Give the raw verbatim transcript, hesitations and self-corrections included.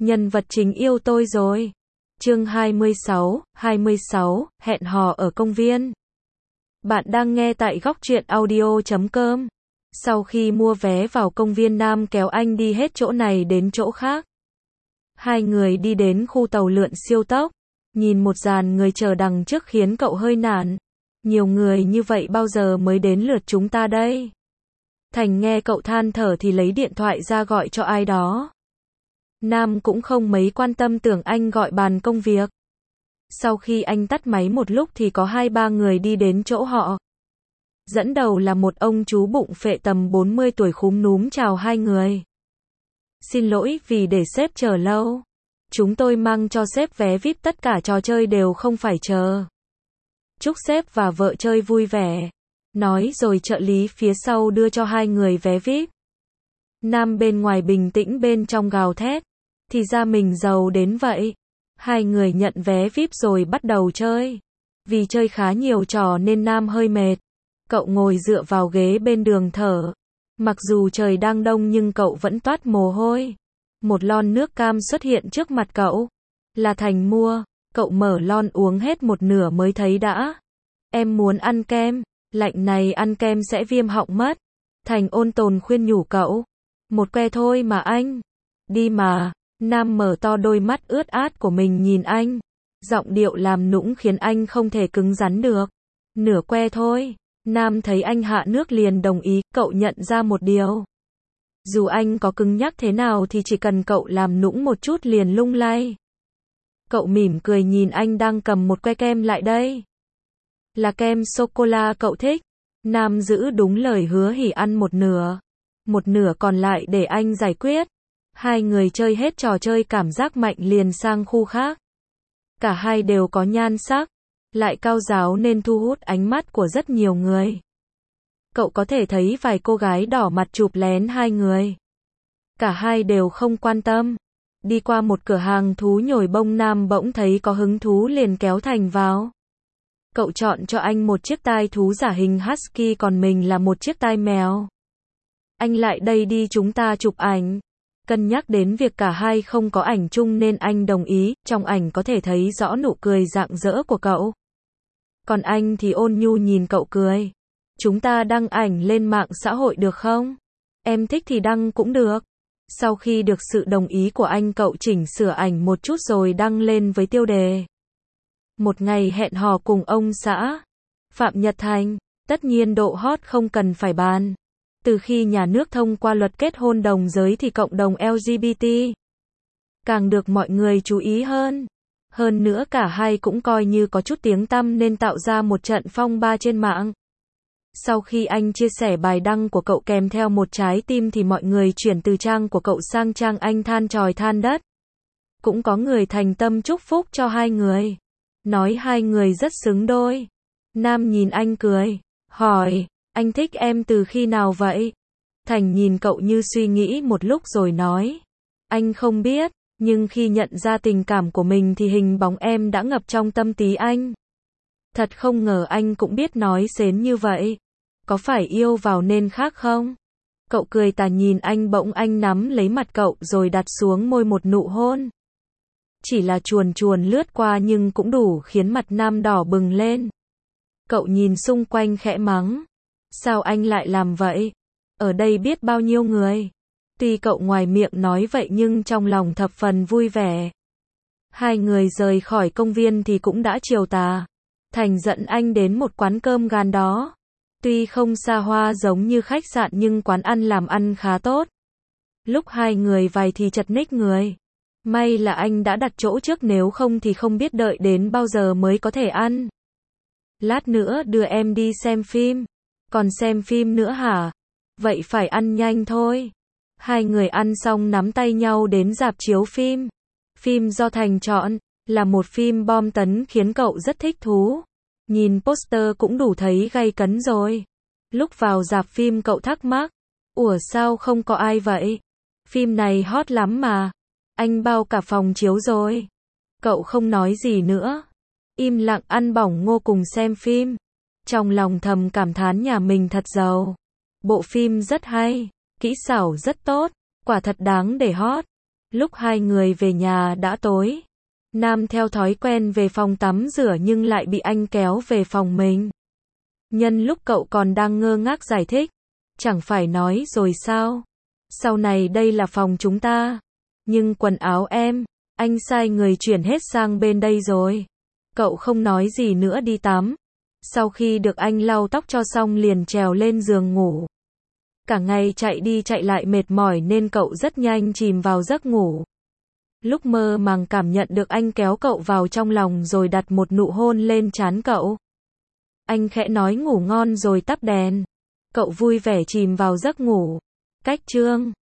Nhân vật chính yêu tôi rồi. Chương hai mươi sáu, hai mươi sáu, hẹn hò ở công viên. Bạn đang nghe tại góc truyện audio chấm com. Sau khi mua vé vào công viên, Nam kéo anh đi hết chỗ này đến chỗ khác. Hai người đi đến khu tàu lượn siêu tốc. Nhìn một dàn người chờ đằng trước khiến cậu hơi nản. Nhiều người như vậy bao giờ mới đến lượt chúng ta đây? Thành nghe cậu than thở thì lấy điện thoại ra gọi cho ai đó. Nam cũng không mấy quan tâm, tưởng anh gọi bàn công việc. Sau khi anh tắt máy một lúc thì có hai ba người đi đến chỗ họ. Dẫn đầu là một ông chú bụng phệ tầm bốn mươi tuổi khúm núm chào hai người. Xin lỗi vì để sếp chờ lâu. Chúng tôi mang cho sếp vé vi ai pi, tất cả trò chơi đều không phải chờ. Chúc sếp và vợ chơi vui vẻ. Nói rồi trợ lý phía sau đưa cho hai người vé vi ai pi. Nam bên ngoài bình tĩnh, bên trong gào thét. Thì ra mình giàu đến vậy. Hai người nhận vé vi ai pi rồi bắt đầu chơi. Vì chơi khá nhiều trò nên Nam hơi mệt. Cậu ngồi dựa vào ghế bên đường thở. Mặc dù trời đang đông nhưng cậu vẫn toát mồ hôi. Một lon nước cam xuất hiện trước mặt cậu. Là Thành mua. Cậu mở lon uống hết một nửa mới thấy đã. Em muốn ăn kem. Lạnh này ăn kem sẽ viêm họng mất. Thành ôn tồn khuyên nhủ cậu. Một que thôi mà anh. Đi mà. Nam mở to đôi mắt ướt át của mình nhìn anh. Giọng điệu làm nũng khiến anh không thể cứng rắn được. Nửa que thôi. Nam thấy anh hạ nước liền đồng ý. Cậu nhận ra một điều. Dù anh có cứng nhắc thế nào thì chỉ cần cậu làm nũng một chút liền lung lay. Cậu mỉm cười nhìn anh đang cầm một que kem lại đây. Là kem sô-cô-la cậu thích. Nam giữ đúng lời hứa hỉ ăn một nửa. Một nửa còn lại để anh giải quyết. Hai người chơi hết trò chơi cảm giác mạnh liền sang khu khác. Cả hai đều có nhan sắc, lại cao ráo nên thu hút ánh mắt của rất nhiều người. Cậu có thể thấy vài cô gái đỏ mặt chụp lén hai người. Cả hai đều không quan tâm. Đi qua một cửa hàng thú nhồi bông, Nam bỗng thấy có hứng thú liền kéo Thành vào. Cậu chọn cho anh một chiếc tai thú giả hình husky, còn mình là một chiếc tai mèo. Anh lại đây đi, chúng ta chụp ảnh. Cân nhắc đến việc cả hai không có ảnh chung nên anh đồng ý. Trong ảnh có thể thấy rõ nụ cười rạng rỡ của cậu. Còn anh thì ôn nhu nhìn cậu cười. Chúng ta đăng ảnh lên mạng xã hội được không? Em thích thì đăng cũng được. Sau khi được sự đồng ý của anh, cậu chỉnh sửa ảnh một chút rồi đăng lên với tiêu đề. Một ngày hẹn hò cùng ông xã Phạm Nhật Thành. Tất nhiên độ hot không cần phải bàn. Từ khi nhà nước thông qua luật kết hôn đồng giới thì cộng đồng lờ giê bê tê càng được mọi người chú ý hơn. Hơn nữa cả hai cũng coi như có chút tiếng tăm nên tạo ra một trận phong ba trên mạng. Sau khi anh chia sẻ bài đăng của cậu kèm theo một trái tim thì mọi người chuyển từ trang của cậu sang trang anh than trời than đất. Cũng có người thành tâm chúc phúc cho hai người. Nói hai người rất xứng đôi. Nam nhìn anh cười. Hỏi, anh thích em từ khi nào vậy? Thành nhìn cậu như suy nghĩ một lúc rồi nói. Anh không biết, nhưng khi nhận ra tình cảm của mình thì hình bóng em đã ngập trong tâm trí anh. Thật không ngờ anh cũng biết nói xến như vậy. Có phải yêu vào nên khác không? Cậu cười tà nhìn anh, bỗng anh nắm lấy mặt cậu rồi đặt xuống môi một nụ hôn. Chỉ là chuồn chuồn lướt qua nhưng cũng đủ khiến mặt Nam đỏ bừng lên. Cậu nhìn xung quanh khẽ mắng. Sao anh lại làm vậy? Ở đây biết bao nhiêu người. Tuy cậu ngoài miệng nói vậy nhưng trong lòng thập phần vui vẻ. Hai người rời khỏi công viên thì cũng đã chiều tà. Thành dẫn anh đến một quán cơm gần đó. Tuy không xa hoa giống như khách sạn nhưng quán ăn làm ăn khá tốt. Lúc hai người vào thì chật ních người. May là anh đã đặt chỗ trước, nếu không thì không biết đợi đến bao giờ mới có thể ăn. Lát nữa đưa em đi xem phim. Còn xem phim nữa hả? Vậy phải ăn nhanh thôi. Hai người ăn xong nắm tay nhau đến rạp chiếu phim. Phim do Thành chọn là một phim bom tấn khiến cậu rất thích thú. Nhìn poster cũng đủ thấy gay cấn rồi. Lúc vào rạp phim cậu thắc mắc. Ủa sao không có ai vậy? Phim này hot lắm mà. Anh bao cả phòng chiếu rồi. Cậu không nói gì nữa. Im lặng ăn bỏng ngô cùng xem phim. Trong lòng thầm cảm thán nhà mình thật giàu. Bộ phim rất hay. Kỹ xảo rất tốt. Quả thật đáng để hot. Lúc hai người về nhà đã tối. Nam theo thói quen về phòng tắm rửa nhưng lại bị anh kéo về phòng mình. Nhân lúc cậu còn đang ngơ ngác giải thích. Chẳng phải nói rồi sao? Sau này đây là phòng chúng ta. Nhưng quần áo em, anh sai người chuyển hết sang bên đây rồi. Cậu không nói gì nữa đi tắm. Sau khi được anh lau tóc cho xong liền trèo lên giường ngủ. Cả ngày chạy đi chạy lại mệt mỏi nên cậu rất nhanh chìm vào giấc ngủ. Lúc mơ màng cảm nhận được anh kéo cậu vào trong lòng rồi đặt một nụ hôn lên trán cậu. Anh khẽ nói ngủ ngon rồi tắt đèn. Cậu vui vẻ chìm vào giấc ngủ. Cách chương